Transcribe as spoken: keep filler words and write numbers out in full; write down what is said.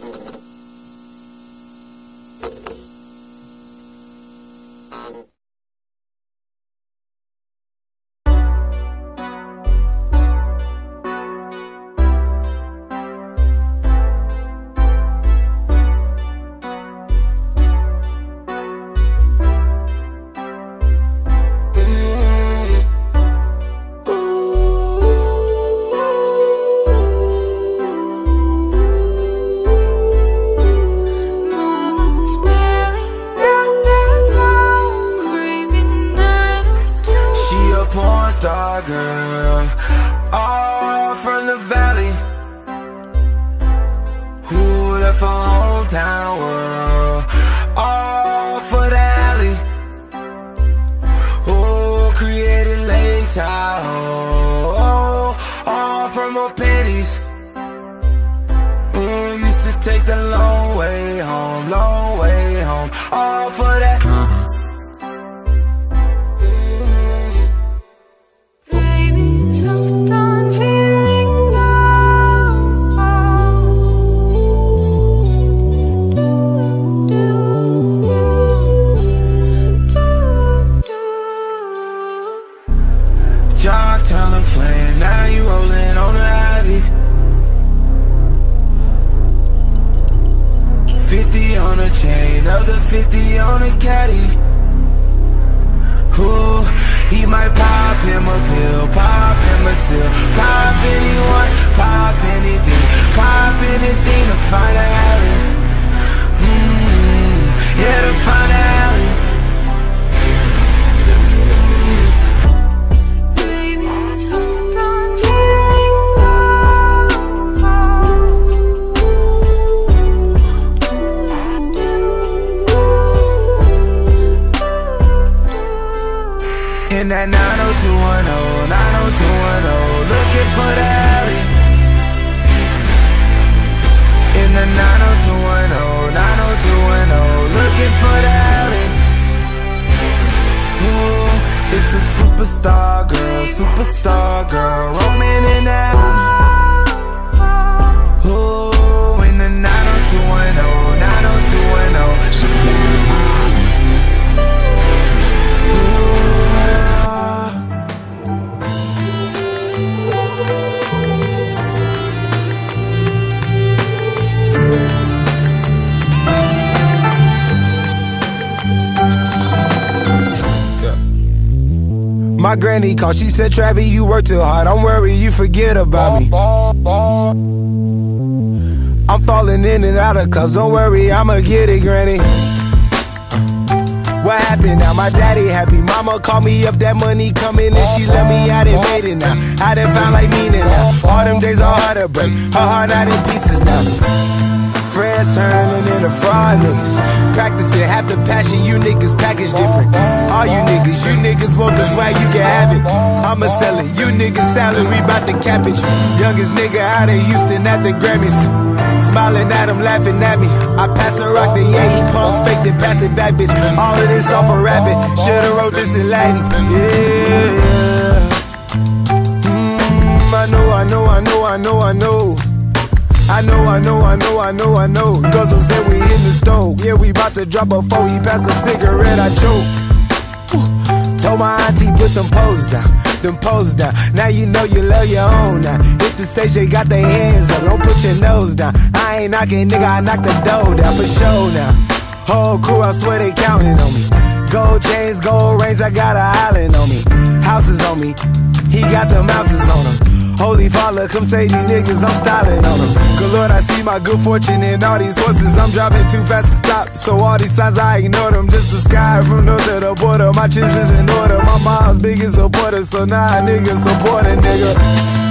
Star girl, all from the valley, who left her hometown world, all for the alley, who created late childhood, oh, all from her pennies, who used to take the long way home, long way home, all for that. John telling flame, now you rolling on the Ivy. Fifty on the chain, other fifty on the caddy. Ooh, he might pop him a pill, pop him a seal, pop anyone, pop anything, pop anything to find an alley. Mmm, yeah, to find an alley. In that nine oh two one oh, nine oh two one oh, looking for the alley. In the nine oh two one oh, nine oh two one oh, looking for the alley. Ooh, it's a superstar girl, superstar girl, roaming in that. Ooh, in the nine oh two one oh, nine oh two one oh. My granny called, she said, Travis, you work too hard, don't worry, you forget about me. I'm falling in and out of cuz, don't worry, I'ma get it, granny. What happened now? My daddy happy, mama called me up, that money coming and she let me out and made it now. I done found like meaning now, all them days are hard to break, her heart not in pieces now. Friends turning into fraud niggas, practicing half the passion, you niggas package different. All you niggas, you niggas want the swag, you can have it. I'ma sell it, you niggas salary bout the cabbage. Youngest nigga out of Houston at the Grammys, smiling at him, laughing at me. I pass a rock to yeah, he punk faked and passed it back, bitch. All of this off a rabbit, should've wrote this in Latin. Yeah, mm, I know, I know, I know, I know, I know. I know, I know, I know, I know, I know. Guzzle said we in the stove. Yeah, we bout to drop a four. He passed a cigarette, I choke. Whew. Told my auntie put them poles down, them poles down. Now you know you love your own now. Hit the stage, they got their hands up. Don't put your nose down. I ain't knocking, nigga, I knock the door down for sure now. Whole crew, I swear they counting on me. Gold chains, gold rings, I got an island on me. Houses on me, he got them houses on him. Holy Father, come save these niggas, I'm styling on them. Good Lord, I see my good fortune in all these horses. I'm driving too fast to stop, so all these signs I ignore them. Just the sky from north to the border, my chiz is in order. My mom's biggest supporter, so now nah, niggas support a nigga.